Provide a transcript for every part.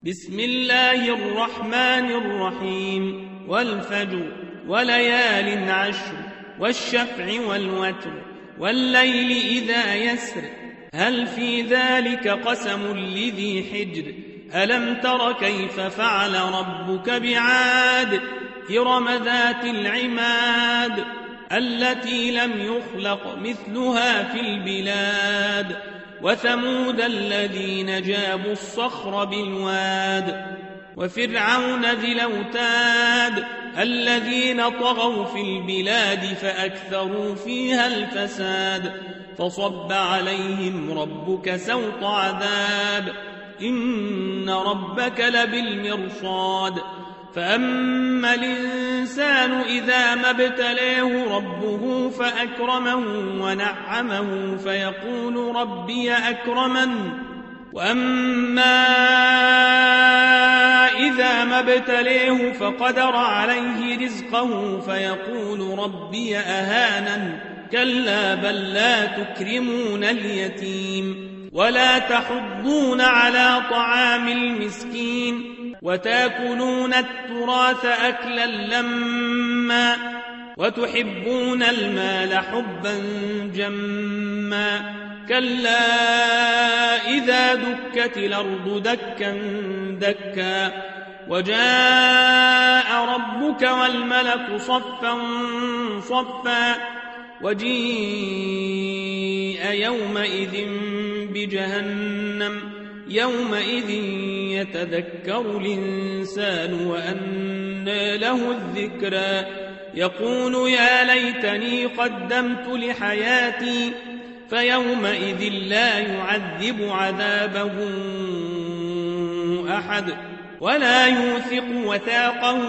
بسم الله الرحمن الرحيم والفجر وليال عشر والشفع والوتر والليل إذا يسر هل في ذلك قسم لذي حجر ألم تر كيف فعل ربك بعاد إرم ذات العماد التي لم يخلق مثلها في البلاد وثمود الذين جابوا الصخر بالواد وفرعون ذي الأوتاد الذين طغوا في البلاد فأكثروا فيها الفساد فصب عليهم ربك سوط عذاب إن ربك لبالمرصاد فأما الإنسان إذا ما ابتلاه ربه فأكرمه ونعمه فيقول ربي أكرمن وأما إذا ما ابتلاه فقدر عليه رزقه فيقول ربي أهانن كلا بل لا تكرمون اليتيم ولا تحضون على طعام المسكين وتاكلون التراث أكلا لما وتحبون المال حبا جما كلا إذا دكت الأرض دكا دكا وجاء ربك والملك صفا صفا وجيء يومئذ بجهنم يومئذ يتذكر الإنسان وأنى له الذكرى يقول يا ليتني قدمت لحياتي فيومئذ لا يعذب عذابه أحد ولا يوثق وثاقه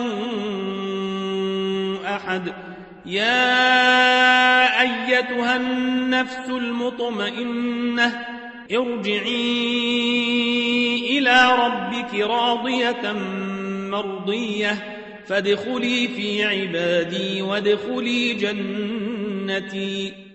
أحد يا أيتها النفس المطمئنة ارجعي إلى ربك راضية مرضية فادخلي في عبادي وادخلي جنتي